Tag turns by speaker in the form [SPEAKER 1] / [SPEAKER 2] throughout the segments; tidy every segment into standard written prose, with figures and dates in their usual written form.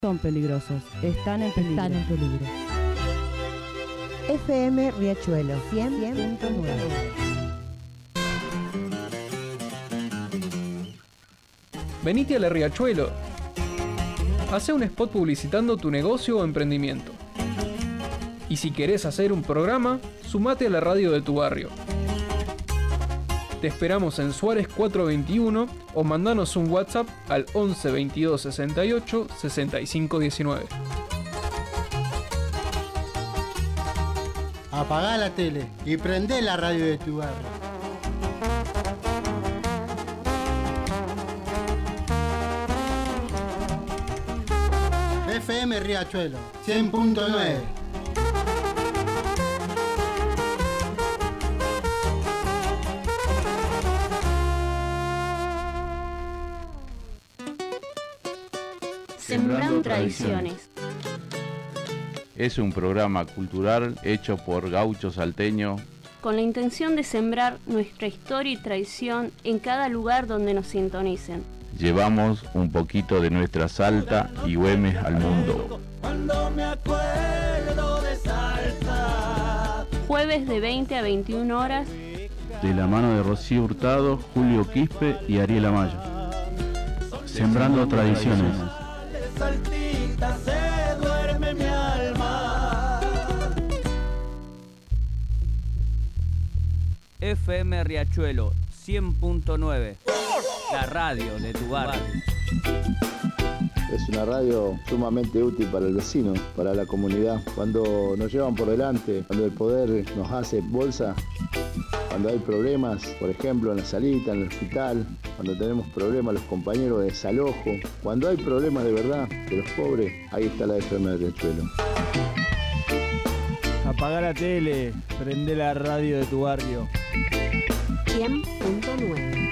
[SPEAKER 1] Son peligrosos, están en peligro.
[SPEAKER 2] FM Riachuelo 100.9.
[SPEAKER 3] Venite a la Riachuelo. Hacé un spot publicitando tu negocio o emprendimiento. Y si querés hacer un programa, sumate a la radio de tu barrio. Te esperamos en Suárez 421 o mandanos un WhatsApp al 11 22 68 65 19.
[SPEAKER 4] Apagá la tele y prendé la radio de tu barrio. FM Riachuelo 100.9.
[SPEAKER 5] Sembrando tradiciones.
[SPEAKER 6] Es un programa cultural hecho por gauchos salteños
[SPEAKER 5] Con la intención de sembrar nuestra historia y tradición en cada lugar donde nos sintonicen.
[SPEAKER 6] Llevamos un poquito de nuestra Salta y Güemes al mundo.
[SPEAKER 7] Cuando me acuerdo de Salta.
[SPEAKER 5] Jueves de 20 a 21 horas.
[SPEAKER 8] De la mano de Rocío Hurtado, Julio Quispe y Ariel Amayo. Sembrando tradiciones.
[SPEAKER 7] Saltita se duerme mi alma.
[SPEAKER 9] FM Riachuelo 100.9. La radio de tu barrio.
[SPEAKER 10] Es una radio sumamente útil para el vecino, para la comunidad. Cuando nos llevan por delante, cuando el poder nos hace bolsa, cuando hay problemas, por ejemplo en la salita, en el hospital, cuando tenemos problemas los compañeros de desalojo, cuando hay problemas de verdad de los pobres, ahí está la FM de Riachuelo.
[SPEAKER 11] Apagá la tele, prende la radio de tu barrio.
[SPEAKER 2] 100.9.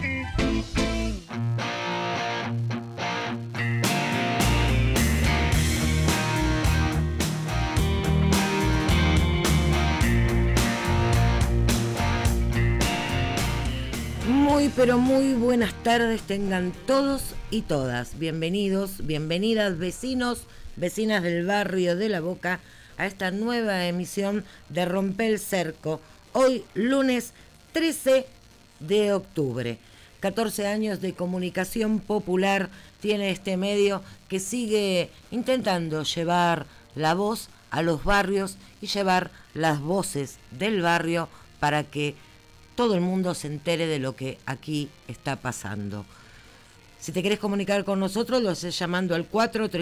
[SPEAKER 12] Pero muy buenas tardes tengan todos y todas. Bienvenidos, bienvenidas vecinos, vecinas del barrio de La Boca a esta nueva emisión de Rompe el Cerco. Hoy lunes 13 de octubre. 14 años de comunicación popular tiene este medio que sigue intentando llevar la voz a los barrios y llevar las voces del barrio para que todo el mundo se entere de lo que aquí está pasando. Si te querés comunicar con nosotros, lo haces llamando al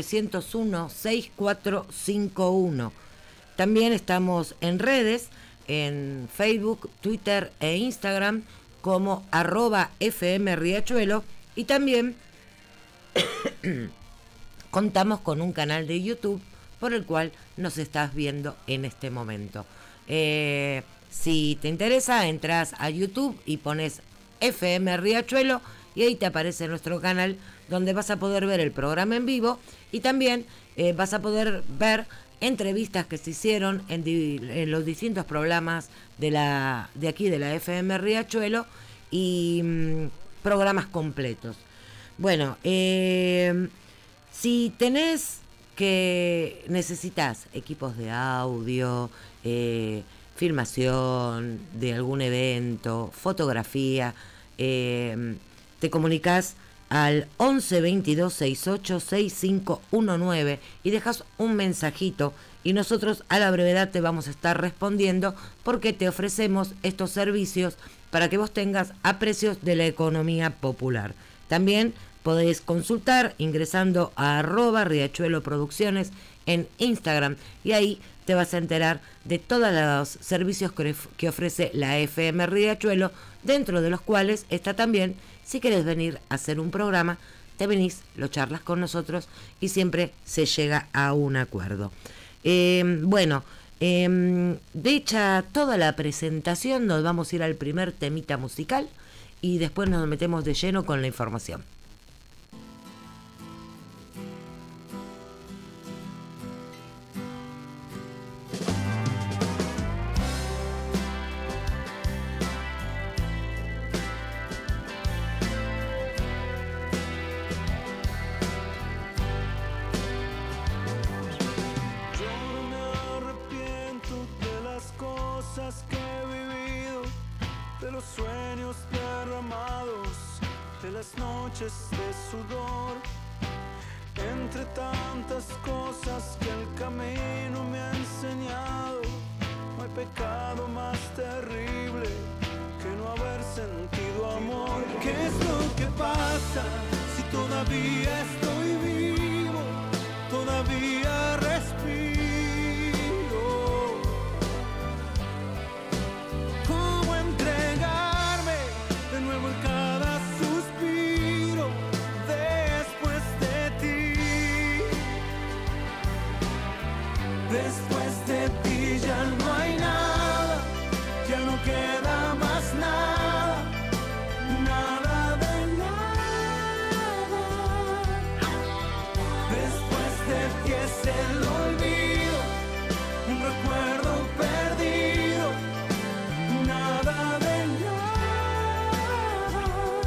[SPEAKER 12] 4301-6451. También estamos en redes, en Facebook, Twitter e Instagram, como @FM Riachuelo. Y también contamos con un canal de YouTube por el cual nos estás viendo en este momento. Si te interesa, entras a YouTube y pones FM Riachuelo y ahí te aparece nuestro canal donde vas a poder ver el programa en vivo y también vas a poder ver entrevistas que se hicieron en los distintos programas de aquí de la FM Riachuelo y programas completos. Bueno, si necesitas equipos de audio, filmación de algún evento, fotografía, te comunicas al 11 22 68 6519 y dejas un mensajito y nosotros a la brevedad te vamos a estar respondiendo porque te ofrecemos estos servicios para que vos tengas a precios de la economía popular. También podés consultar ingresando a @Riachuelo Producciones en Instagram y ahí te vas a enterar de todos los servicios que ofrece la FM Riachuelo, dentro de los cuales está también, si querés venir a hacer un programa, te venís, lo charlas con nosotros y siempre se llega a un acuerdo. Hecha toda la presentación, nos vamos a ir al primer temita musical y después nos metemos de lleno con la información.
[SPEAKER 7] noches de sudor, entre tantas cosas que el camino me ha enseñado. No hay pecado más terrible que no haber sentido amor. ¿Qué es lo que pasa si todavía estoy vivo? Todavía respiro. ¿Cómo entregarme de nuevo en cada suspiro después de ti? Después de ti ya no hay nada, ya no queda más nada, nada de nada. Después de ti es el olvido, un recuerdo perdido, nada de nada.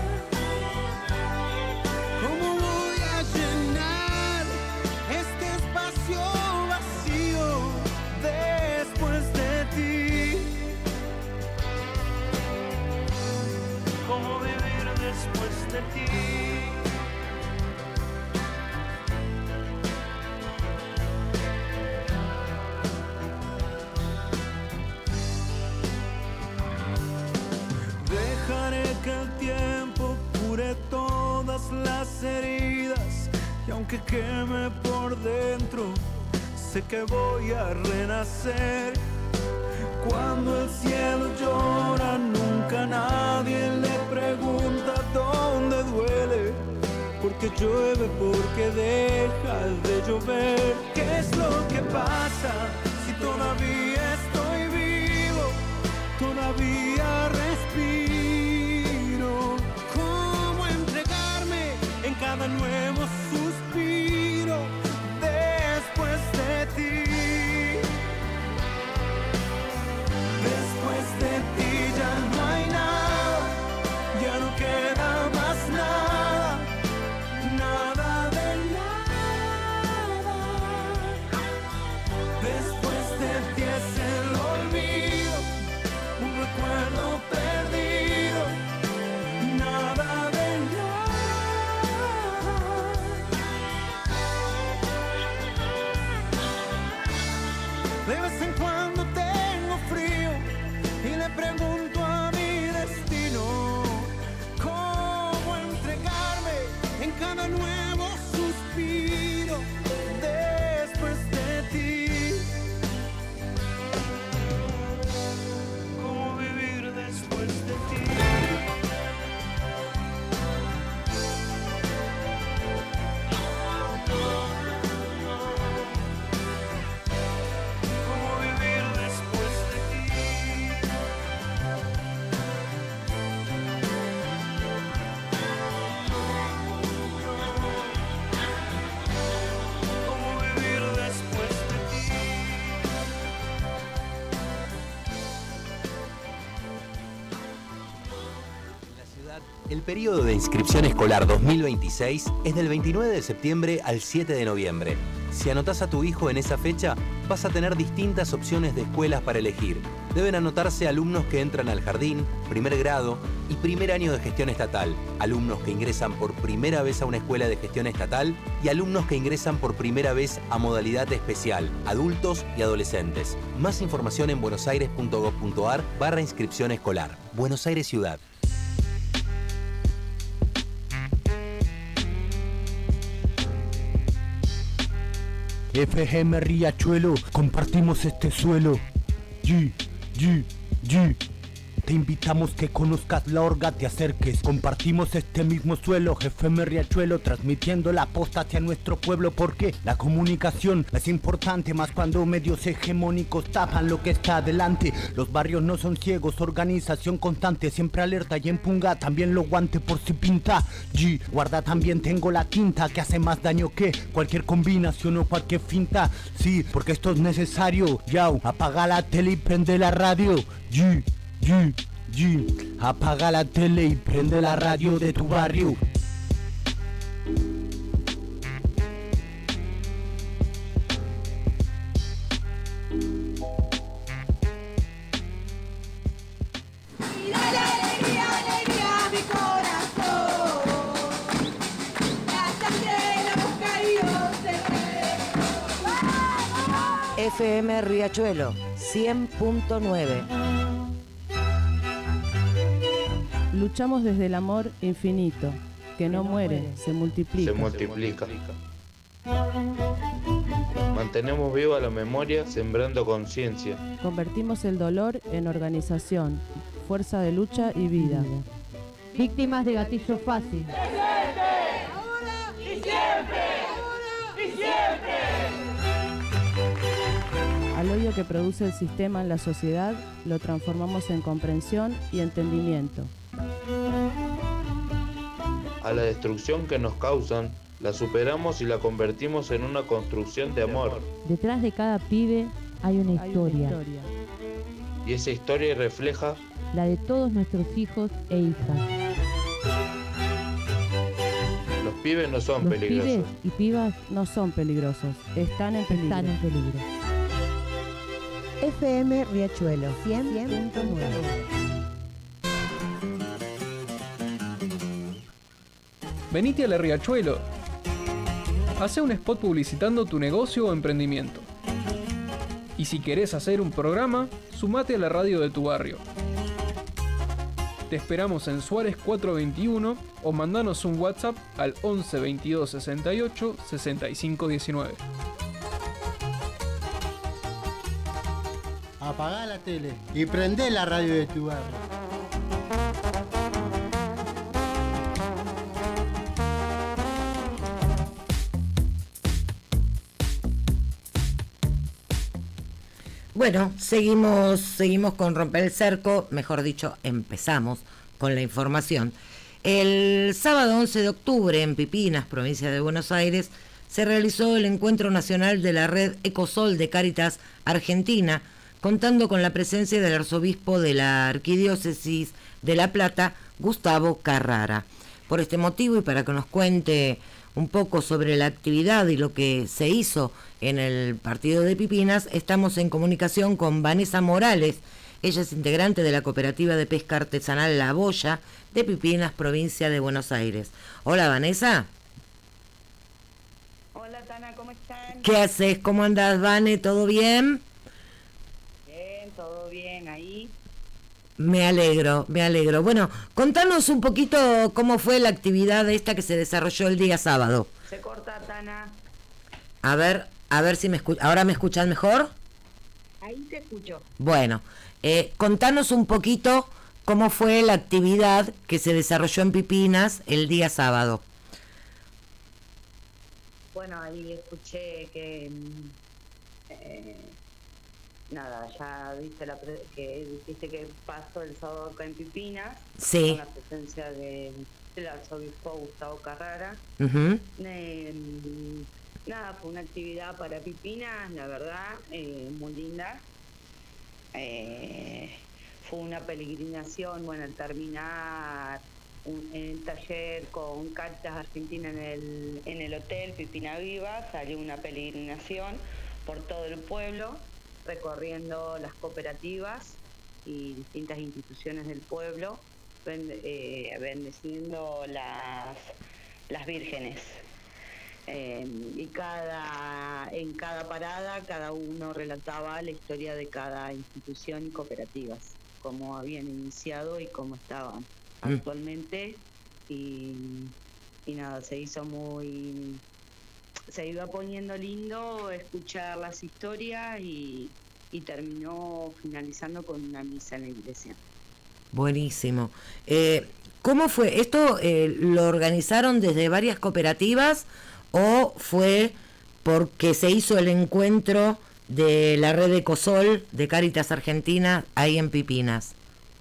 [SPEAKER 7] ¿Cómo voy a llenar este espacio vacío después de ti? ¿Cómo vivir después de ti? Dejaré que el tiempo cure todas las heridas, y aunque queme por dentro, sé que voy a renacer. Cuando el cielo llora, nunca nadie le pregunta dónde duele, porque llueve, porque deja de llover. ¿Qué es lo que pasa si todavía estoy vivo? Todavía respiro. ¿Cómo entregarme en cada nuevo suspiro después de ti? Después de ti ya no hay nada, ya no queda más nada, nada de nada. Después de ti es el olvido, un recuerdo perdido, nada de nada. De vez en cuando tengo frío y le pregunto a mi destino cómo entregarme en cada nuevo suspiro después de ti. ¿Cómo vivir después de ti? ¿Cómo vivir después de ti? ¿Cómo vivir después de ti?
[SPEAKER 13] En la ciudad, el periodo de inscripción escolar 2026 es del 29 de septiembre al 7 de noviembre. Si anotás a tu hijo en esa fecha, vas a tener distintas opciones de escuelas para elegir. Deben anotarse alumnos que entran al jardín, primer grado y primer año de gestión estatal, alumnos que ingresan por primera vez a una escuela de gestión estatal y alumnos que ingresan por primera vez a modalidad especial, adultos y adolescentes. Más información en buenosaires.gov.ar/inscripción escolar. Buenos Aires Ciudad.
[SPEAKER 14] FGM Riachuelo, compartimos este suelo. Te invitamos que conozcas la orga, te acerques. Compartimos este mismo suelo, FGM Riachuelo, transmitiendo la posta hacia nuestro pueblo, porque la comunicación es importante, más cuando medios hegemónicos tapan lo que está adelante. Los barrios no son ciegos, organización constante, siempre alerta y empunga, también lo guante por si pinta. Guarda, también tengo la quinta, que hace más daño que cualquier combinación o cualquier finta. Sí, porque esto es necesario. Yao, apaga la tele y prende la radio. Apaga la tele y prende la radio de tu barrio.
[SPEAKER 7] Y dale alegría, alegría a mi corazón.
[SPEAKER 12] FM Riachuelo 100.9.
[SPEAKER 1] Luchamos desde el amor infinito, que no muere, se multiplica.
[SPEAKER 15] Se multiplica. Mantenemos viva la memoria, sembrando conciencia.
[SPEAKER 1] Convertimos el dolor en organización, fuerza de lucha y vida.
[SPEAKER 2] Víctimas de gatillo fácil.
[SPEAKER 7] ¡Ahora y siempre! ¡Ahora y siempre!
[SPEAKER 1] Al odio que produce el sistema en la sociedad, lo transformamos en comprensión y entendimiento.
[SPEAKER 15] A la destrucción que nos causan, la superamos y la convertimos en una construcción de amor.
[SPEAKER 2] Detrás de cada pibe hay una historia.
[SPEAKER 15] Y esa historia refleja
[SPEAKER 2] la de todos nuestros hijos e hijas.
[SPEAKER 15] Los pibes no son peligrosos.
[SPEAKER 1] Pibes y pibas no son peligrosos, están en peligro.
[SPEAKER 2] FM Riachuelo 100.9.
[SPEAKER 3] Venite a la Riachuelo. Hacé un spot publicitando tu negocio o emprendimiento. Y si querés hacer un programa, sumate a la radio de tu barrio. Te esperamos en Suárez 421 o mandanos un WhatsApp al 11 22 68 65 19.
[SPEAKER 4] Apagá la tele y prendé la radio de tu barrio.
[SPEAKER 12] Bueno, seguimos con Romper el Cerco, mejor dicho, empezamos con la información. El sábado 11 de octubre en Pipinas, provincia de Buenos Aires, se realizó el encuentro nacional de la red Ecosol de Cáritas Argentina, contando con la presencia del arzobispo de la Arquidiócesis de La Plata, Gustavo Carrara. Por este motivo y para que nos cuente un poco sobre la actividad y lo que se hizo en el partido de Pipinas, estamos en comunicación con Vanessa Morales. Ella es integrante de la cooperativa de pesca artesanal La Boya de Pipinas, provincia de Buenos Aires. Hola, Vanessa.
[SPEAKER 16] Hola, Tana, ¿cómo están?
[SPEAKER 12] ¿Qué haces? ¿Cómo andás, Vane? ¿Todo bien?
[SPEAKER 16] Bien, todo bien ahí.
[SPEAKER 12] Me alegro. Bueno, contanos un poquito cómo fue la actividad esta que se desarrolló el día sábado.
[SPEAKER 16] Se corta, Tana.
[SPEAKER 12] A ver si ¿ahora me escuchan mejor?
[SPEAKER 16] Ahí te escucho.
[SPEAKER 12] Bueno, contanos un poquito cómo fue la actividad que se desarrolló en Pipinas el día sábado.
[SPEAKER 16] Bueno, ahí escuché que nada, ya viste que dijiste que pasó el sábado acá en Pipinas.
[SPEAKER 12] Sí.
[SPEAKER 16] Con la presencia del arzobispo Gustavo Carrara.
[SPEAKER 12] Uh-huh.
[SPEAKER 16] Nada, fue una actividad para Pipinas, la verdad, muy linda. Fue una peregrinación, bueno, al terminar el taller con Cáritas Argentina en el hotel Pipina Viva, salió una peregrinación por todo el pueblo, recorriendo las cooperativas y distintas instituciones del pueblo, bendeciendo las vírgenes. Y en cada parada cada uno relataba la historia de cada institución y cooperativas, cómo habían iniciado y cómo estaban actualmente, y nada, se iba poniendo lindo escuchar las historias y terminó finalizando con una misa en la iglesia.
[SPEAKER 12] Buenísimo. ¿Cómo fue? ¿Esto lo organizaron desde varias cooperativas o fue porque se hizo el encuentro de la red Ecosol de Cáritas Argentina ahí en Pipinas?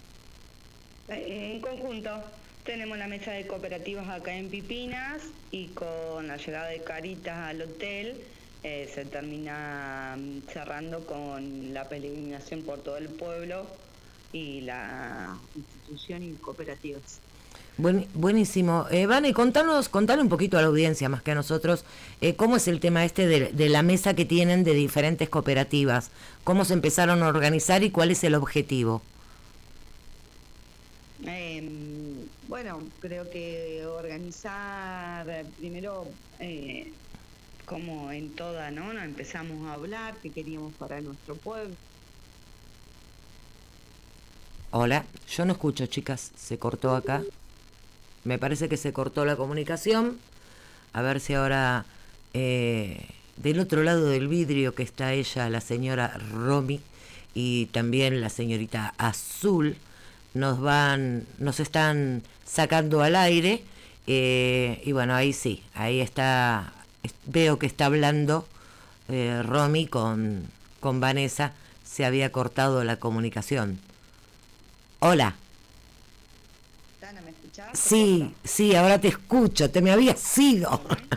[SPEAKER 16] En conjunto, tenemos la mesa de cooperativas acá en Pipinas y con la llegada de Cáritas al hotel se termina cerrando con la peregrinación por todo el pueblo y la institución y cooperativas.
[SPEAKER 12] Buenísimo. Vane, contale un poquito a la audiencia, más que a nosotros, cómo es el tema este de la mesa que tienen de diferentes cooperativas, cómo se empezaron a organizar y cuál es el objetivo.
[SPEAKER 16] Bueno, creo que organizar primero como en toda, ¿no? Nos empezamos a hablar qué queríamos para nuestro pueblo.
[SPEAKER 12] Hola, yo no escucho, chicas, se cortó acá. Me parece que se cortó la comunicación. A ver si ahora del otro lado del vidrio que está ella, la señora Romy, y también la señorita Azul, nos están sacando al aire. Y bueno, ahí sí, ahí está, veo que está hablando Romy con Vanessa. Se había cortado la comunicación. Hola.
[SPEAKER 16] Tana, ¿me escuchás?
[SPEAKER 12] Sí, ahora te escucho, te me habías ido.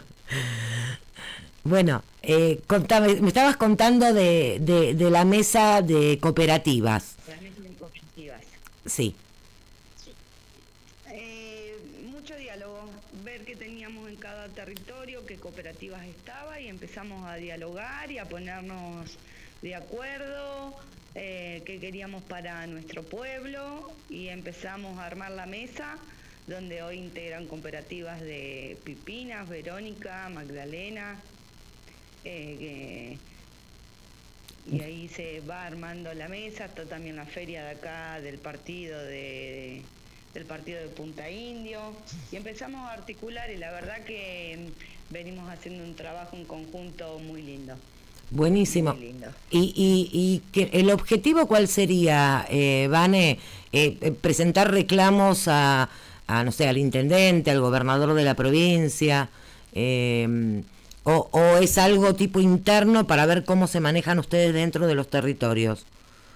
[SPEAKER 12] Bueno, contame, me estabas contando de la mesa de cooperativas.
[SPEAKER 16] La mesa de cooperativas.
[SPEAKER 12] Sí.
[SPEAKER 16] Mucho diálogo, ver qué teníamos en cada territorio, qué cooperativas estaba, y empezamos a dialogar y a ponernos de acuerdo. Que queríamos para nuestro pueblo, y empezamos a armar la mesa, donde hoy integran cooperativas de Pipinas, Verónica, Magdalena, y ahí se va armando la mesa. Está también la feria de acá del partido de Punta Indio, y empezamos a articular, y la verdad que venimos haciendo un trabajo en conjunto muy lindo.
[SPEAKER 12] Buenísimo. ¿Y que el objetivo cuál sería, Vane? ¿Presentar reclamos a, no sé, al intendente, al gobernador de la provincia? ¿O es algo tipo interno para ver cómo se manejan ustedes dentro de los territorios?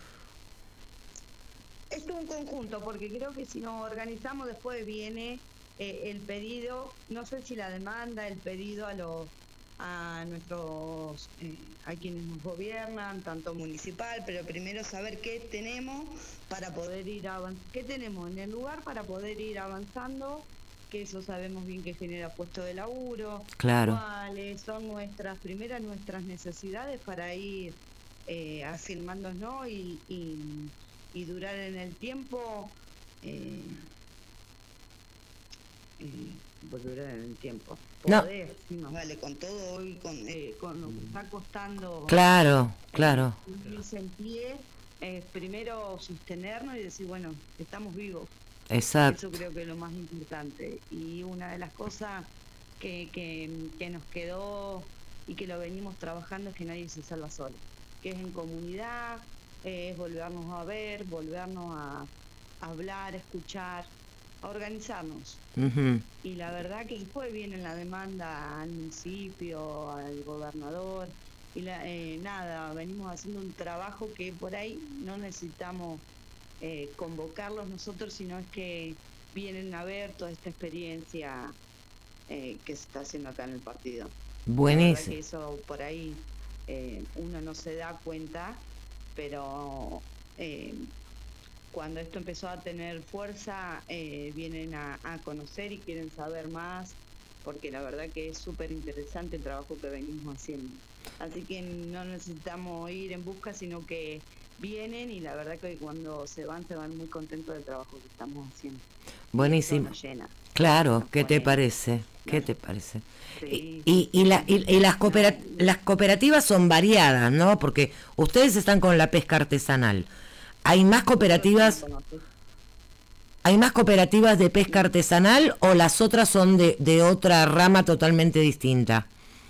[SPEAKER 16] Es un conjunto, porque creo que si nos organizamos después viene el pedido, no sé si la demanda, el pedido a nuestros, a quienes nos gobiernan, tanto municipal, pero primero saber qué tenemos para poder ir qué tenemos en el lugar para poder ir avanzando, que eso sabemos bien que genera puestos de laburo,
[SPEAKER 12] claro,
[SPEAKER 16] cuáles son nuestras necesidades para ir afirmándonos y durar en el tiempo. Durar en el tiempo. Poder, sí, más vale, con todo hoy, con lo que está costando.
[SPEAKER 12] Claro.
[SPEAKER 16] Irse en pie, primero sostenernos y decir, bueno, estamos vivos.
[SPEAKER 12] Exacto.
[SPEAKER 16] Eso creo que es lo más importante. Y una de las cosas que nos quedó y que lo venimos trabajando es que nadie se salva solo. Que es en comunidad, es volvernos a ver, volvernos a hablar, escuchar, a organizarnos.
[SPEAKER 12] Uh-huh.
[SPEAKER 16] Y la verdad que después viene la demanda al municipio, al gobernador, y venimos haciendo un trabajo que por ahí no necesitamos convocarlos nosotros, sino es que vienen a ver toda esta experiencia que se está haciendo acá en el partido.
[SPEAKER 12] Buenísimo.
[SPEAKER 16] La verdad que eso por ahí uno no se da cuenta, pero cuando esto empezó a tener fuerza, vienen a conocer y quieren saber más, porque la verdad que es súper interesante el trabajo que venimos haciendo. Así que no necesitamos ir en busca, sino que vienen, y la verdad que cuando se van muy contentos del trabajo que estamos haciendo.
[SPEAKER 12] Buenísimo. Claro, ¿qué te parece? ¿Qué te parece?
[SPEAKER 16] Sí.
[SPEAKER 12] Y las cooperativas son variadas, ¿no? Porque ustedes están con la pesca artesanal. ¿Hay más cooperativas? ¿Hay más cooperativas de pesca artesanal o las otras son de otra rama totalmente distinta?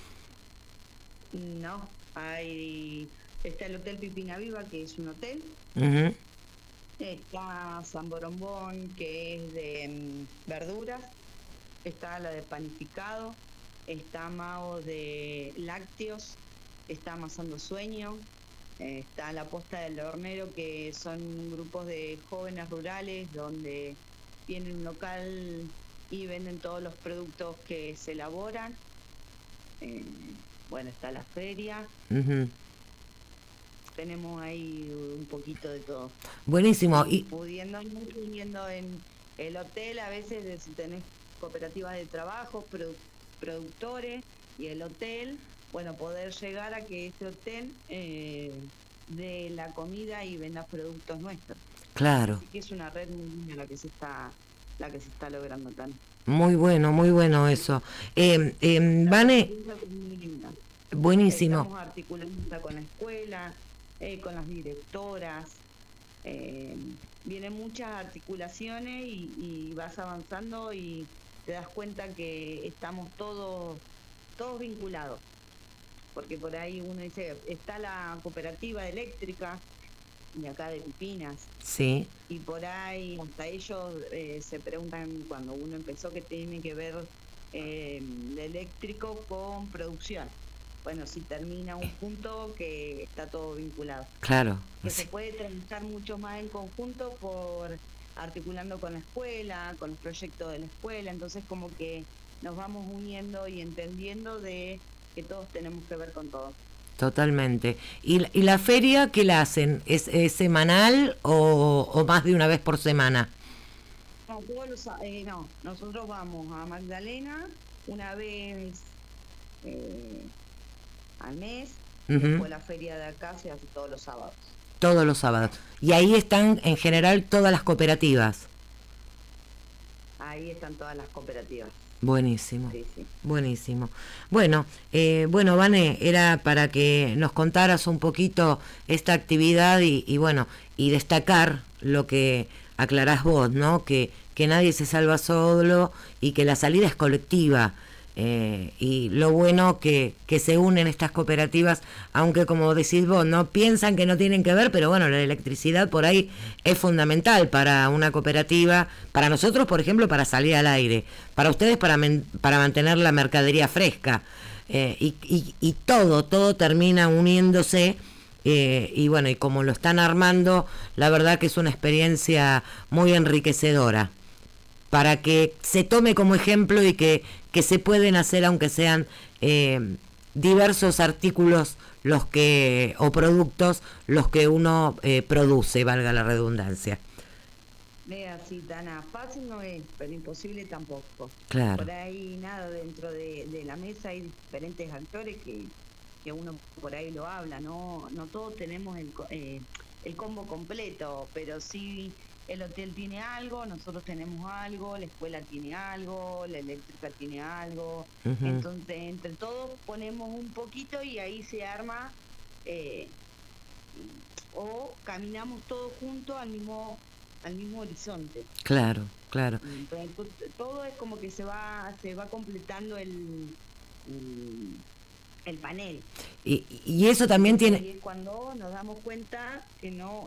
[SPEAKER 16] No, está el Hotel Pipina Viva, que es un hotel.
[SPEAKER 12] Uh-huh.
[SPEAKER 16] Está San Borombón, que es de verduras. Está la de panificado. Está Mao de lácteos. Está Amasando Sueño. Está la Posta del Hornero, que son grupos de jóvenes rurales donde tienen un local y venden todos los productos que se elaboran. Bueno, está la feria.
[SPEAKER 12] Uh-huh.
[SPEAKER 16] Tenemos ahí un poquito de todo.
[SPEAKER 12] Buenísimo.
[SPEAKER 16] Y pudiendo en el hotel, a veces si tenés cooperativas de trabajo, productores, y el hotel, bueno, poder llegar a que este hotel de la comida y venda productos nuestros.
[SPEAKER 12] Claro.
[SPEAKER 16] Así que es una red muy linda la que se está la que se está logrando acá.
[SPEAKER 12] Muy bueno eso. Vane, buenísimo.
[SPEAKER 16] Estamos articulando con la escuela, con las directoras. Vienen muchas articulaciones y vas avanzando y te das cuenta que estamos todos vinculados. Porque por ahí uno dice, está la cooperativa eléctrica de acá de Pipinas.
[SPEAKER 12] Sí.
[SPEAKER 16] Y por ahí hasta ellos se preguntan cuando uno empezó que tiene que ver el eléctrico con producción. Bueno, si termina un punto que está todo vinculado.
[SPEAKER 12] Claro.
[SPEAKER 16] Que se puede trabajar mucho más en conjunto articulando con la escuela, con los proyectos de la escuela, entonces como que nos vamos uniendo y entendiendo de que todos tenemos que ver con todo.
[SPEAKER 12] Totalmente. ¿Y la feria qué la hacen? ¿Es semanal o más de una vez por semana?
[SPEAKER 16] No, nosotros vamos a Magdalena una vez al mes, después la feria de acá se hace todos los sábados.
[SPEAKER 12] Todos los sábados. Y ahí están en general todas las cooperativas.
[SPEAKER 16] Ahí están todas las cooperativas.
[SPEAKER 12] Buenísimo,
[SPEAKER 16] sí.
[SPEAKER 12] Buenísimo. Bueno, Vane, era para que nos contaras un poquito esta actividad y bueno, y destacar lo que aclarás vos, ¿no? Que nadie se salva solo y que la salida es colectiva. Y lo bueno que se unen estas cooperativas, aunque como decís vos, no piensan que no tienen que ver, pero bueno, la electricidad por ahí es fundamental para una cooperativa, para nosotros, por ejemplo, para salir al aire, para ustedes para mantener la mercadería fresca, y todo termina uniéndose, y bueno, y como lo están armando, la verdad que es una experiencia muy enriquecedora, para que se tome como ejemplo y que se pueden hacer, aunque sean diversos artículos o productos los que uno produce, valga la redundancia.
[SPEAKER 16] Así, Tana, fácil no es, pero imposible tampoco.
[SPEAKER 12] Claro.
[SPEAKER 16] Por ahí nada, dentro de la mesa hay diferentes actores que uno por ahí lo habla, no todos tenemos el combo completo, pero sí. El hotel tiene algo, nosotros tenemos algo, la escuela tiene algo, la eléctrica tiene algo. Uh-huh. Entonces, entre todos ponemos un poquito y ahí se arma, o caminamos todos juntos al mismo horizonte.
[SPEAKER 12] Claro.
[SPEAKER 16] Entonces, todo es como que se va completando el panel.
[SPEAKER 12] Y eso también tiene...
[SPEAKER 16] Y es cuando nos damos cuenta que no...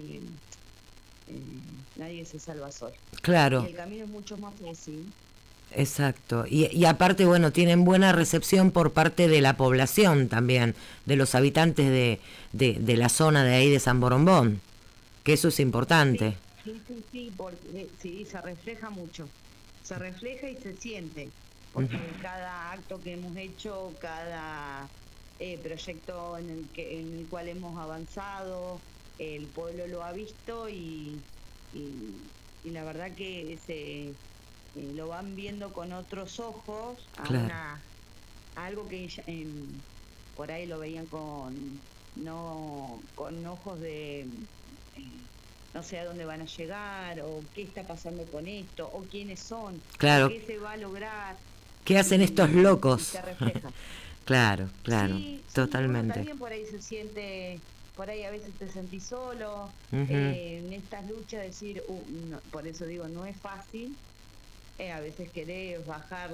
[SPEAKER 16] nadie se salva solo.
[SPEAKER 12] Claro.
[SPEAKER 16] Y el camino es mucho más fácil.
[SPEAKER 12] Exacto. Y aparte, bueno, tienen buena recepción por parte de la población también, de los habitantes de la zona de ahí de San Borombón, que eso es importante.
[SPEAKER 16] Sí, porque se refleja mucho. Se refleja y se siente. Porque cada acto que hemos hecho, cada proyecto en el cual hemos avanzado, el pueblo lo ha visto y la verdad que lo van viendo con otros ojos a algo que por ahí lo veían con ojos de no sé a dónde van a llegar o qué está pasando con esto o quiénes son,
[SPEAKER 12] claro,
[SPEAKER 16] qué se va a lograr,
[SPEAKER 12] qué hacen estos locos.
[SPEAKER 16] Se refleja.
[SPEAKER 12] Claro,
[SPEAKER 16] sí,
[SPEAKER 12] totalmente.
[SPEAKER 16] También por ahí se siente, por ahí a veces te sentís solo, en estas luchas, decir, no, por eso digo, no es fácil, a veces querés bajar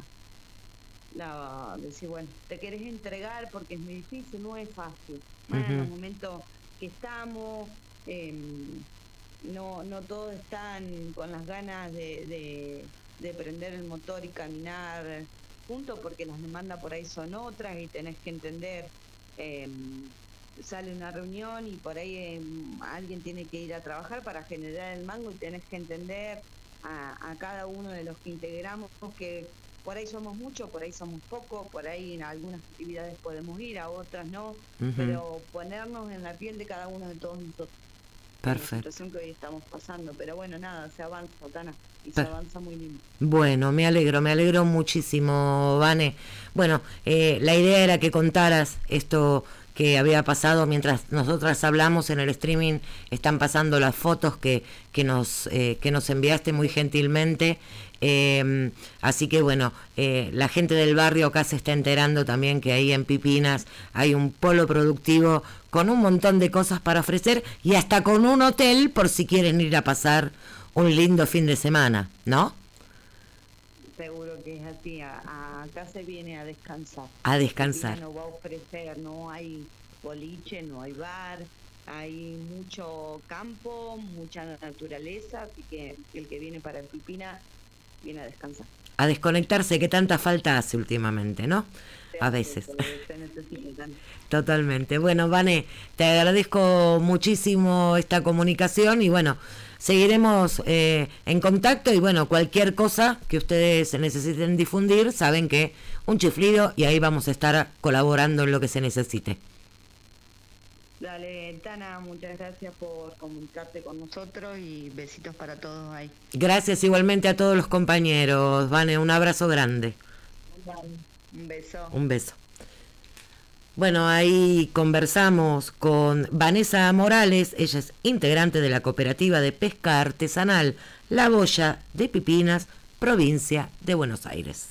[SPEAKER 16] decir, bueno, te querés entregar porque es muy difícil, no es fácil. Más en los momentos que estamos, no todos están con las ganas de prender el motor y caminar juntos porque las demandas por ahí son otras y tenés que entender, sale una reunión y por ahí alguien tiene que ir a trabajar para generar el mango y tenés que entender a cada uno de los que integramos que por ahí somos muchos, por ahí somos pocos, por ahí en algunas actividades podemos ir, a otras no, pero ponernos en la piel de cada uno de todos nosotros.
[SPEAKER 12] Perfecto.
[SPEAKER 16] La situación que hoy estamos pasando, pero bueno, nada, se avanza, Tana, y se avanza muy lindo.
[SPEAKER 12] Bueno, me alegro muchísimo, Vane. Bueno, la idea era que contaras esto que había pasado mientras nosotras hablamos en el streaming. Están pasando las fotos que nos enviaste muy gentilmente. Así que bueno, la gente del barrio acá se está enterando también que ahí en Pipinas hay un polo productivo con un montón de cosas para ofrecer y hasta con un hotel por si quieren ir a pasar un lindo fin de semana, ¿no?
[SPEAKER 16] Seguro que es así, acá se viene a descansar.
[SPEAKER 12] A descansar.
[SPEAKER 16] Pipina no va a ofrecer, no hay boliche, no hay bar, hay mucho campo, mucha naturaleza, así que el que viene para Pipina viene a descansar.
[SPEAKER 12] A desconectarse, que tanta falta hace últimamente, ¿no? A veces.
[SPEAKER 16] Se necesita.
[SPEAKER 12] Totalmente. Bueno, Vane, te agradezco muchísimo esta comunicación y bueno, seguiremos en contacto y bueno, cualquier cosa que ustedes necesiten difundir, saben que un chiflido y ahí vamos a estar colaborando en lo que se necesite.
[SPEAKER 16] Dale, Tana, muchas gracias por comunicarte con nosotros y besitos para todos ahí.
[SPEAKER 12] Gracias igualmente a todos los compañeros. Vane, un abrazo grande.
[SPEAKER 16] Un beso.
[SPEAKER 12] Un beso. Bueno, ahí conversamos con Vanessa Morales, ella es integrante de la cooperativa de pesca artesanal La Boya de Pipinas, provincia de Buenos Aires.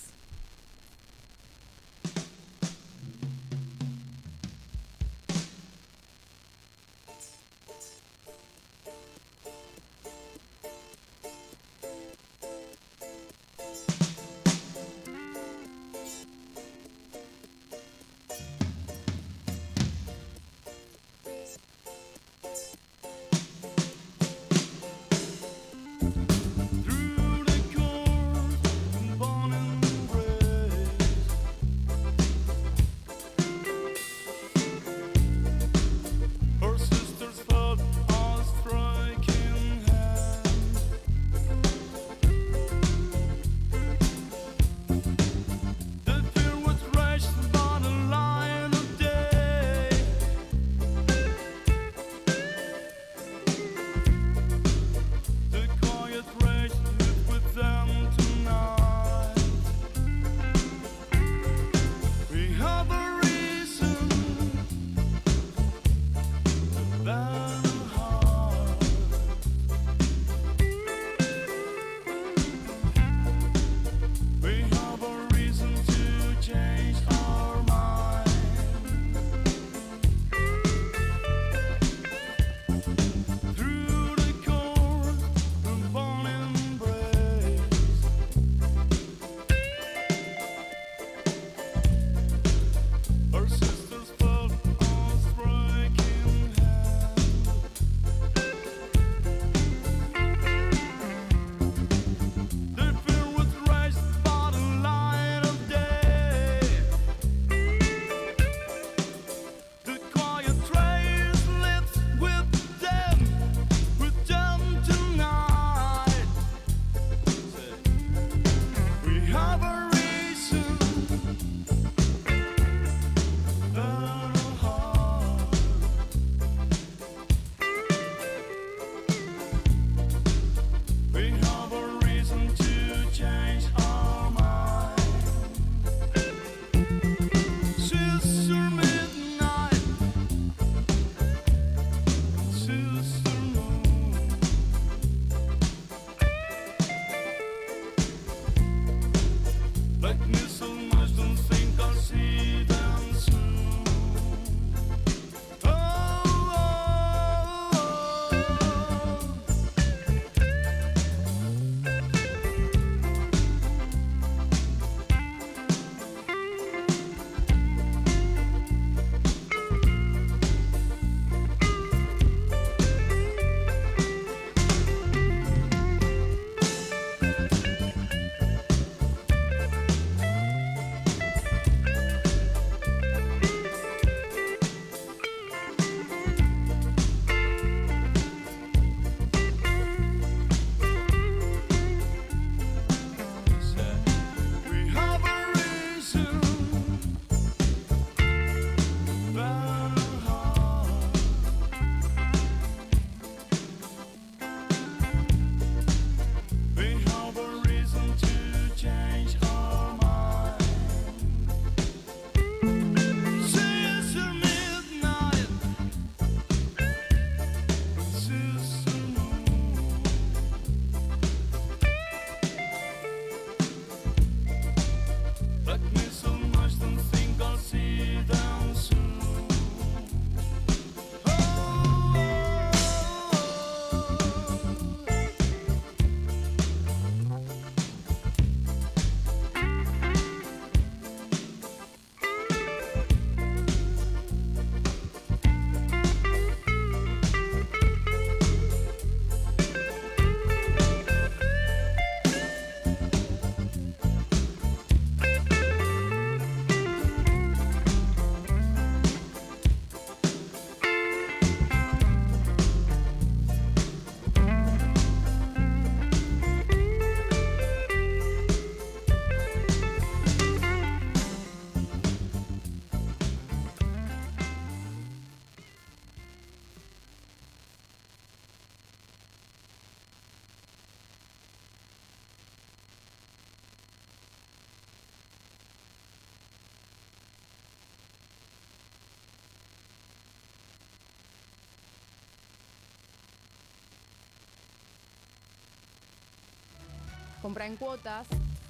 [SPEAKER 17] Comprá en cuotas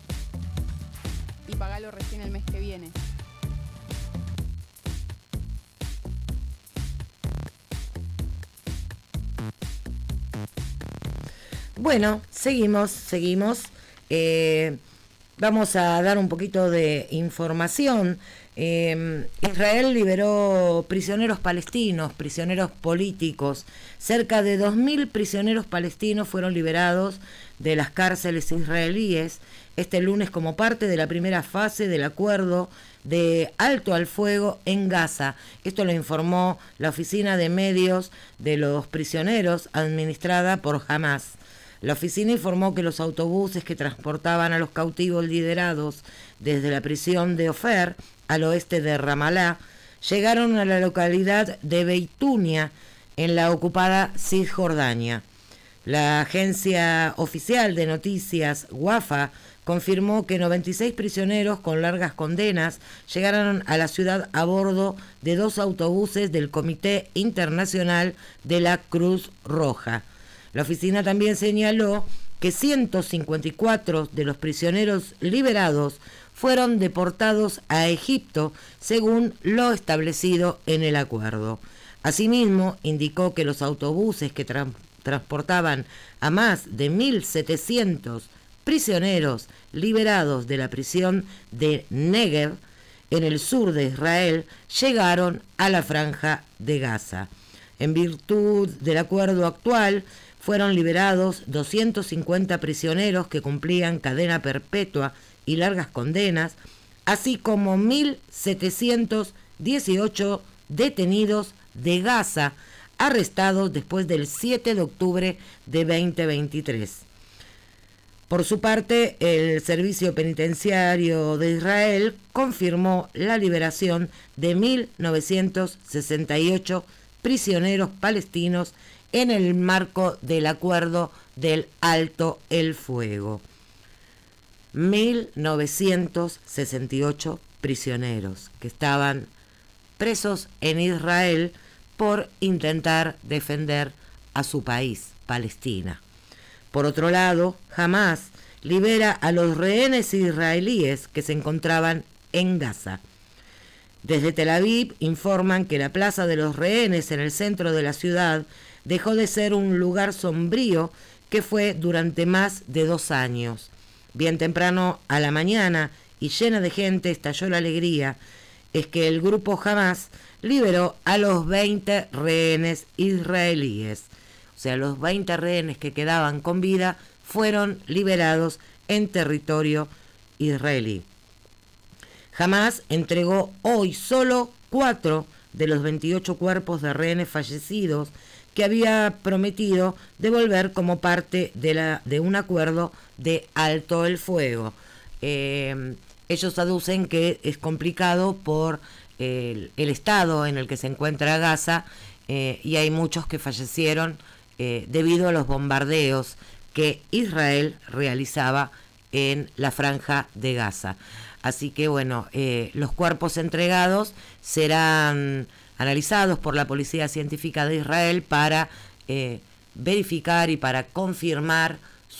[SPEAKER 17] y pagalo recién el mes que viene.
[SPEAKER 12] Bueno, seguimos. Vamos a dar un poquito de información. Israel liberó prisioneros palestinos, prisioneros políticos. Cerca de 2.000 prisioneros palestinos fueron liberados de las cárceles israelíes este lunes como parte de la primera fase del acuerdo de alto al fuego en Gaza. Esto lo informó la Oficina de Medios de los Prisioneros, administrada por Hamas. La oficina informó que los autobuses que transportaban a los cautivos liderados desde la prisión de Ofer, al oeste de Ramallah, llegaron a la localidad de Beitunia, en la ocupada Cisjordania. La agencia oficial de noticias Wafa confirmó que 96 prisioneros con largas condenas llegaron a la ciudad a bordo de 2 autobuses del Comité Internacional de la Cruz Roja. La oficina también señaló que 154 de los prisioneros liberados fueron deportados a Egipto, según lo establecido en el acuerdo. Asimismo, indicó que los autobuses que transportaban a más de 1.700 prisioneros liberados de la prisión de Negev, en el sur de Israel, llegaron a la franja de Gaza. En virtud del acuerdo actual, fueron liberados 250 prisioneros que cumplían cadena perpetua y largas condenas, así como 1.718 detenidos de Gaza, arrestados después del 7 de octubre de 2023. Por su parte, el Servicio Penitenciario de Israel confirmó la liberación de 1.968 prisioneros palestinos en el marco del acuerdo del alto el fuego. 1.968 prisioneros que estaban presos en Israel por intentar defender a su país, Palestina. Por otro lado, Hamas libera a los rehenes israelíes que se encontraban en Gaza. Desde Tel Aviv informan que la Plaza de los Rehenes en el centro de la ciudad dejó de ser un lugar sombrío que fue durante más de 2 años. Bien temprano a la mañana y llena de gente estalló la alegría. Es que el grupo Hamas liberó a los 20 rehenes israelíes. O sea, los 20 rehenes que quedaban con vida fueron liberados en territorio israelí. Hamas entregó hoy solo 4 de los 28 cuerpos de rehenes fallecidos que había prometido devolver como parte de un acuerdo de alto el fuego. Ellos aducen que es complicado por el estado en el que se encuentra Gaza y hay muchos que fallecieron debido a los bombardeos que Israel realizaba en la franja de Gaza. Así que bueno, los cuerpos entregados serán analizados por la Policía Científica de Israel para verificar y para confirmar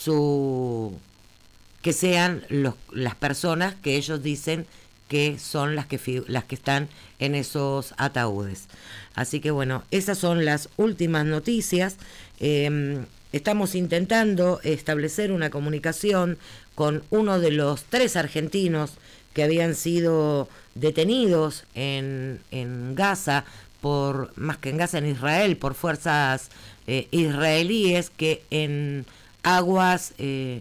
[SPEAKER 12] que sean las personas que ellos dicen que son las que están en esos ataúdes. Así que bueno, esas son las últimas noticias. Estamos intentando establecer una comunicación con uno de los 3 argentinos que habían sido detenidos en Gaza, más que en Gaza, en Israel, por fuerzas israelíes que en aguas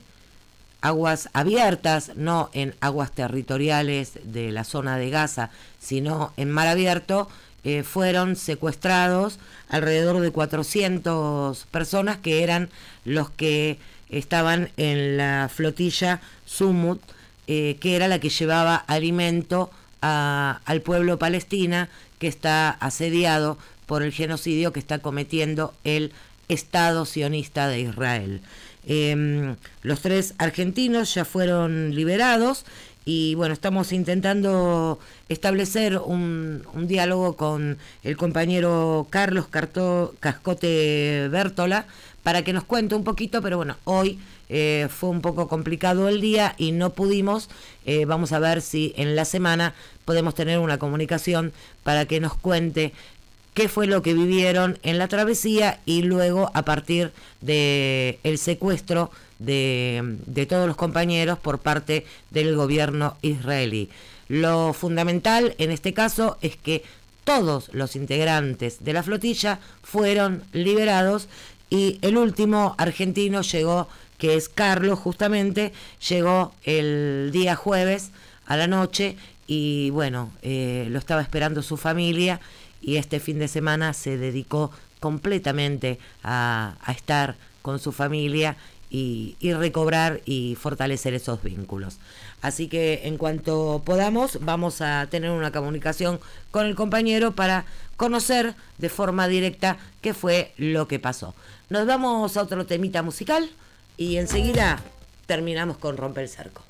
[SPEAKER 12] abiertas, no en aguas territoriales de la zona de Gaza, sino en mar abierto, fueron secuestrados alrededor de 400 personas que eran los que estaban en la flotilla Sumut, que era la que llevaba alimento al pueblo palestino que está asediado por el genocidio que está cometiendo el Estado sionista de Israel. Los 3 argentinos ya fueron liberados Y bueno, estamos intentando establecer un diálogo con el compañero Carlos Cascote Bértola para que nos cuente un poquito, pero bueno, hoy fue un poco complicado el día y no pudimos. Vamos a ver si en la semana podemos tener una comunicación para que nos cuente qué fue lo que vivieron en la travesía y luego a partir del secuestro de todos los compañeros por parte del gobierno israelí. Lo fundamental en este caso es que todos los integrantes de la flotilla fueron liberados y el último argentino llegó, que es Carlos justamente, llegó el día jueves a la noche y bueno, lo estaba esperando su familia y este fin de semana se dedicó completamente a estar con su familia y recobrar y fortalecer esos vínculos. Así que en cuanto podamos vamos a tener una comunicación con el compañero para conocer de forma directa qué fue lo que pasó. Nos vamos a otro temita musical y enseguida terminamos con Rompe el Cerco.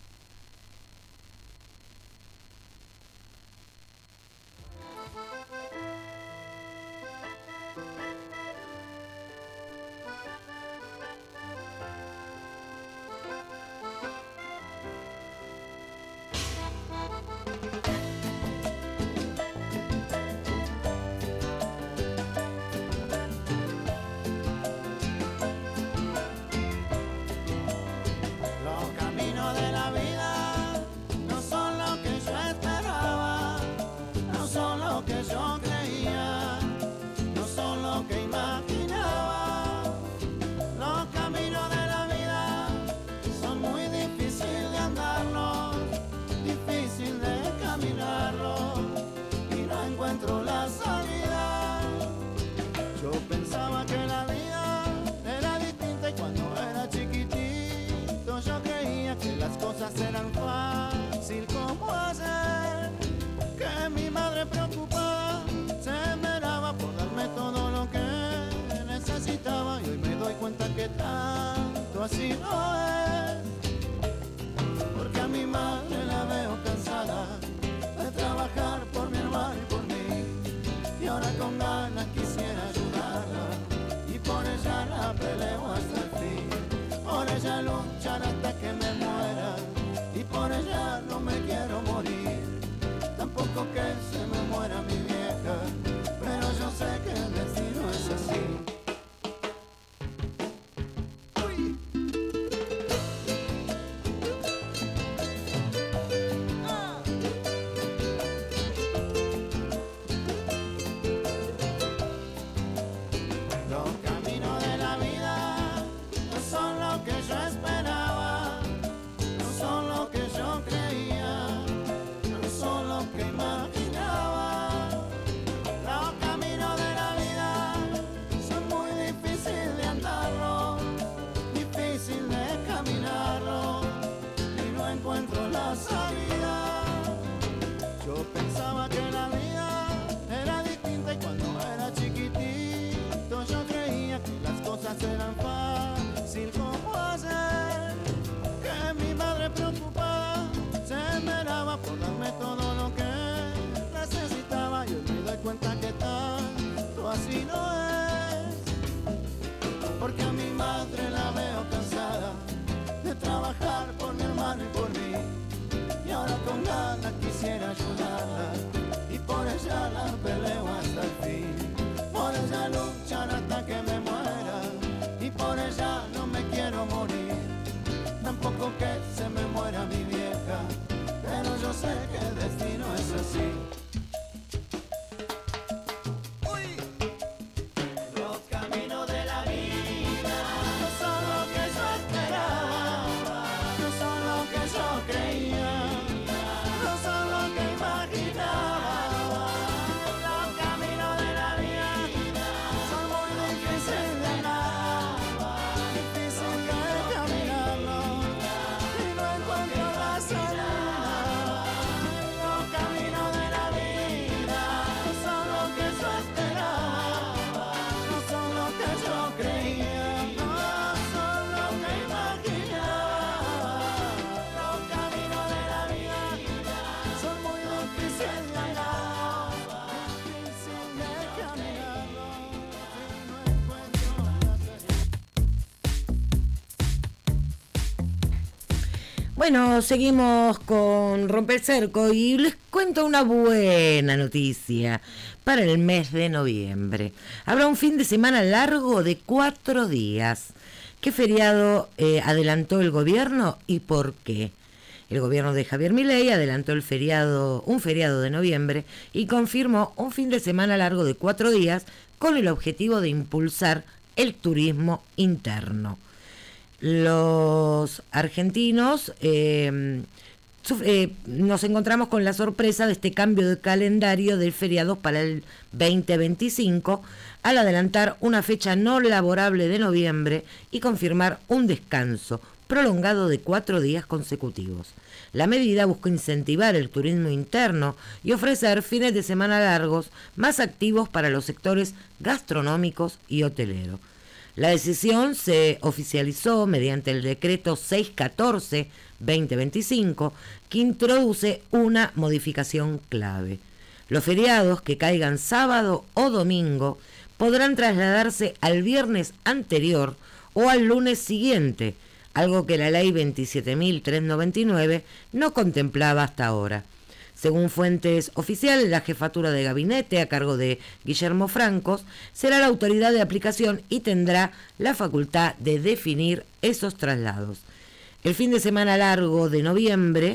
[SPEAKER 18] Eran fácil como hacer que mi madre preocupada se esmeraba por darme todo lo que necesitaba y hoy me doy cuenta que tanto así no es, porque a mi madre la veo cansada de trabajar por mi hermano y por mí y ahora con ganas quisiera ayudarla y por ella la peleo hasta el fin, por ella luchar hasta que me muera. Y por ella no me quiero morir, tampoco que se me muera mi vieja, pero yo sé que el destino es así. Los caminos de la vida no son lo que yo esperaba, no son lo que yo creía, no son lo que imaginaba.
[SPEAKER 12] Bueno, seguimos con Romper Cerco y les cuento una buena noticia para el mes de noviembre. Habrá un fin de semana largo de 4 días. ¿Qué feriado adelantó el gobierno y por qué? El gobierno de Javier Milei adelantó un feriado de noviembre y confirmó un fin de semana largo de 4 días con el objetivo de impulsar el turismo interno. Los argentinos nos encontramos con la sorpresa de este cambio de calendario del feriado para el 2025 al adelantar una fecha no laborable de noviembre y confirmar un descanso prolongado de 4 días consecutivos. La medida busca incentivar el turismo interno y ofrecer fines de semana largos más activos para los sectores gastronómicos y hoteleros. La decisión se oficializó mediante el decreto 614-2025, que introduce una modificación clave. Los feriados que caigan sábado o domingo podrán trasladarse al viernes anterior o al lunes siguiente, algo que la ley 27.399 no contemplaba hasta ahora. Según fuentes oficiales, la jefatura de gabinete a cargo de Guillermo Francos será la autoridad de aplicación y tendrá la facultad de definir esos traslados. El fin de semana largo de noviembre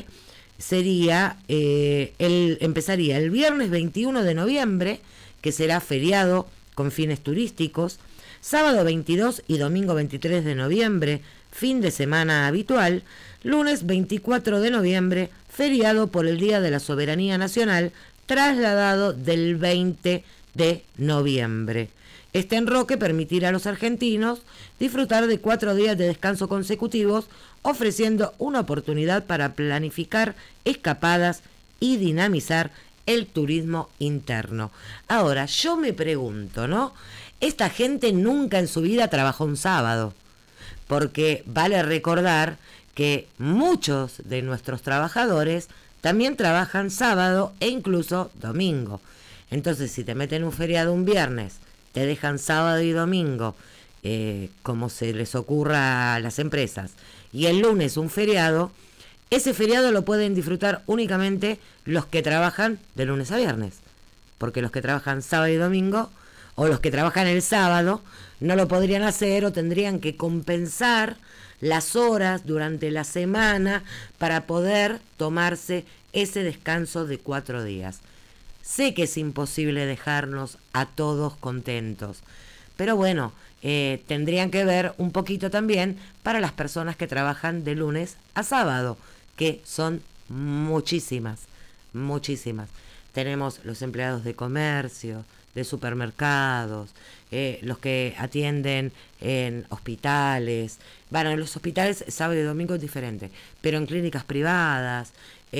[SPEAKER 12] empezaría el viernes 21 de noviembre, que será feriado con fines turísticos, sábado 22 y domingo 23 de noviembre, fin de semana habitual, lunes 24 de noviembre, feriado por el Día de la Soberanía Nacional, trasladado del 20 de noviembre. Este enroque permitirá a los argentinos disfrutar de 4 días de descanso consecutivos, ofreciendo una oportunidad para planificar escapadas y dinamizar el turismo interno. Ahora, yo me pregunto, ¿no? Esta gente nunca en su vida trabajó un sábado, porque vale recordar que muchos de nuestros trabajadores también trabajan sábado e incluso domingo. Entonces, si te meten un feriado un viernes, te dejan sábado y domingo, como se les ocurra a las empresas, y el lunes un feriado, ese feriado lo pueden disfrutar únicamente los que trabajan de lunes a viernes, porque los que trabajan sábado y domingo, o los que trabajan el sábado, no lo podrían hacer o tendrían que compensar las horas durante la semana para poder tomarse ese descanso de 4 días. Sé que es imposible dejarnos a todos contentos, pero bueno, tendrían que ver un poquito también para las personas que trabajan de lunes a sábado, que son muchísimas. Tenemos los empleados de comercio, de supermercados, los que atienden en hospitales. Bueno, en los hospitales sábado y domingo es diferente, pero en clínicas privadas,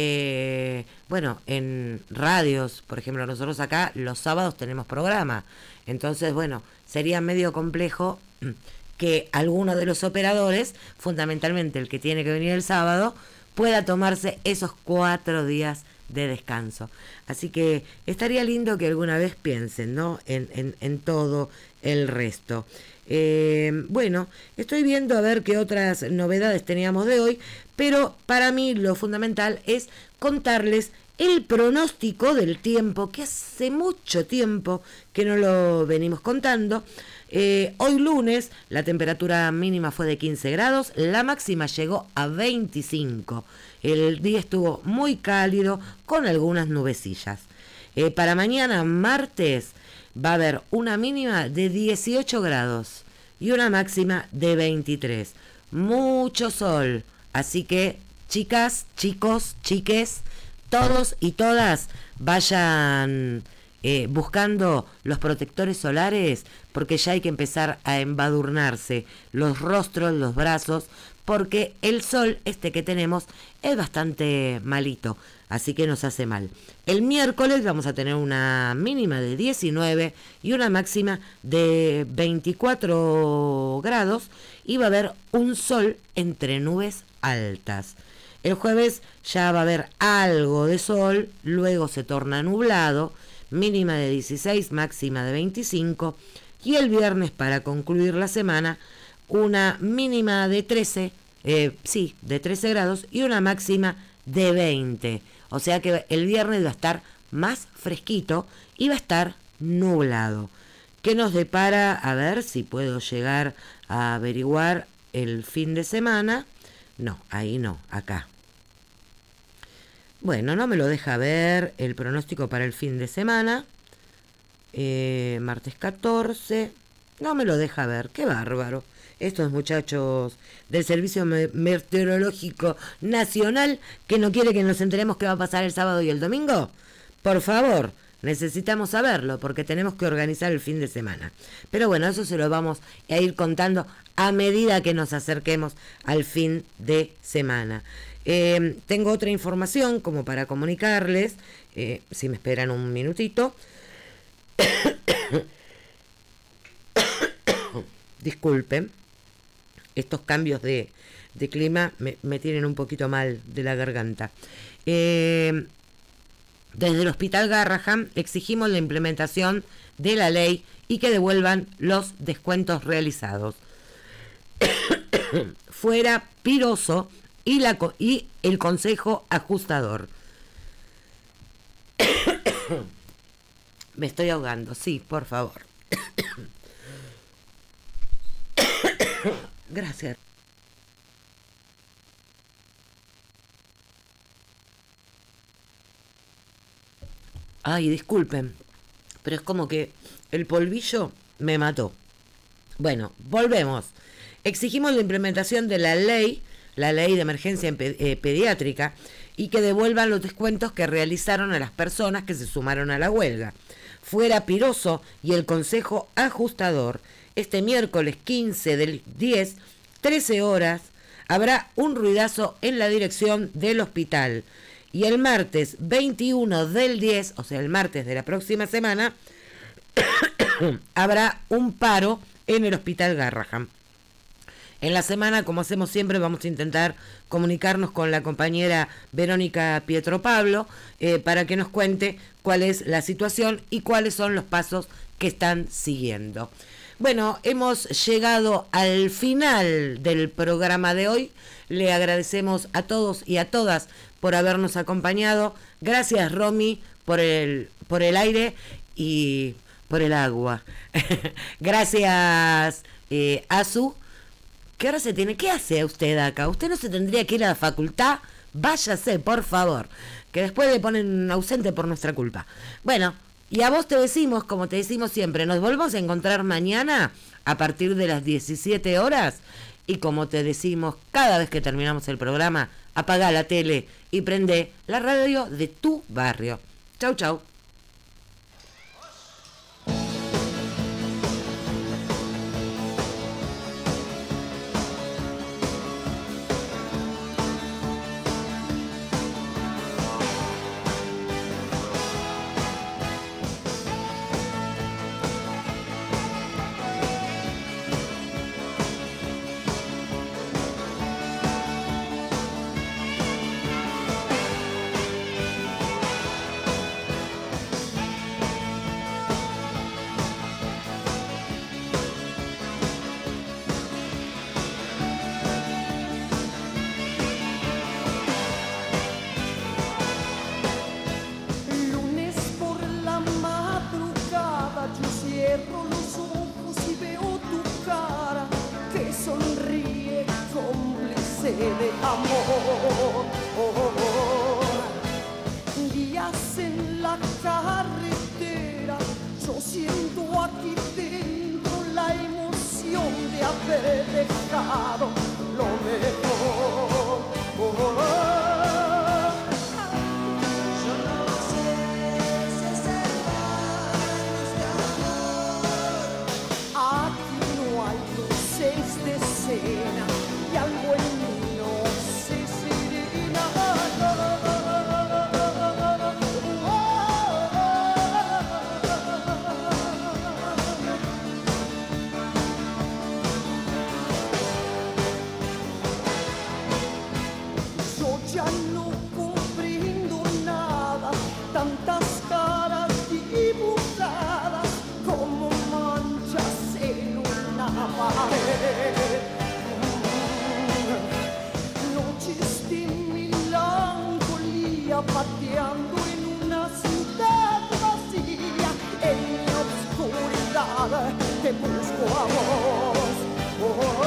[SPEAKER 12] bueno, en radios, por ejemplo, nosotros acá los sábados tenemos programa. Entonces, bueno, sería medio complejo que alguno de los operadores, fundamentalmente el que tiene que venir el sábado, pueda tomarse esos 4 días de descanso. Así que estaría lindo que alguna vez piensen, ¿no? en todo el resto. Bueno, estoy viendo a ver qué otras novedades teníamos de hoy, pero para mí lo fundamental es contarles el pronóstico del tiempo, que hace mucho tiempo que no lo venimos contando. Hoy lunes la temperatura mínima fue de 15 grados, la máxima llegó a 25. El día estuvo muy cálido con algunas nubecillas. Para mañana, martes, va a haber una mínima de 18 grados y una máxima de 23. Mucho sol, así que chicas, chicos, chiques, todos y todas vayan buscando los protectores solares, porque ya hay que empezar a embadurnarse los rostros, los brazos, porque el sol que tenemos es bastante malito, así que nos hace mal. El miércoles vamos a tener una mínima de 19 y una máxima de 24 grados y va a haber un sol entre nubes altas. El jueves ya va a haber algo de sol, luego se torna nublado, mínima de 16, máxima de 25, y el viernes, para concluir la semana, una mínima de 13 sí, de 13 grados y una máxima de 20. O sea que el viernes va a estar más fresquito y va a estar nublado. ¿Qué nos depara? A ver si puedo llegar a averiguar el fin de semana. No, ahí no, acá. Bueno, no me lo deja ver el pronóstico para el fin de semana. Martes 14. No me lo deja ver, qué bárbaro. Estos muchachos del Servicio Meteorológico Nacional que no quiere que nos enteremos qué va a pasar el sábado y el domingo. Por favor, necesitamos saberlo porque tenemos que organizar el fin de semana. Pero bueno, eso se lo vamos a ir contando a medida que nos acerquemos al fin de semana. Tengo otra información como para comunicarles, si me esperan un minutito. Disculpen, estos cambios de clima me tienen un poquito mal de la garganta. Desde el Hospital Garrahan exigimos la implementación de la ley y que devuelvan los descuentos realizados. Fuera Piroso y el Consejo Ajustador. Me estoy ahogando, sí, por favor. Gracias. Ay, disculpen, pero es como que el polvillo me mató. Bueno, volvemos. Exigimos la implementación de la ley de emergencia pediátrica, y que devuelvan los descuentos que realizaron a las personas que se sumaron a la huelga. Fuera Piroso y el Consejo Ajustador, este miércoles 15 del 10, 13 horas, habrá un ruidazo en la dirección del hospital. Y el martes 21 del 10, o sea, el martes de la próxima semana, habrá un paro en el Hospital Garrahan. En la semana, como hacemos siempre, vamos a intentar comunicarnos con la compañera Verónica Pietropablo para que nos cuente cuál es la situación y cuáles son los pasos que están siguiendo. Bueno, hemos llegado al final del programa de hoy. Le agradecemos a todos y a todas por habernos acompañado. Gracias, Romy, por el aire y por el agua. Gracias, Azu. ¿Qué hora se tiene? ¿Qué hace usted acá? Usted no se tendría que ir a la facultad. Váyase, por favor, que después le ponen ausente por nuestra culpa. Bueno, y a vos te decimos, como te decimos siempre, nos volvemos a encontrar mañana a partir de las 17 horas. Y como te decimos cada vez que terminamos el programa, apaga la tele y prende la radio de tu barrio. Chau, chau.
[SPEAKER 19] de amor. Guías en la carretera, yo siento aquí dentro la emoción de haber dejado lo mejor. Yo no sé si es hermanos de amor. Aquí no hay luces de escena y algo en mí no se serena. Yo ya no comprendo nada, tantas caras dibujadas como manchas en una pared. te busco a vos. Oh,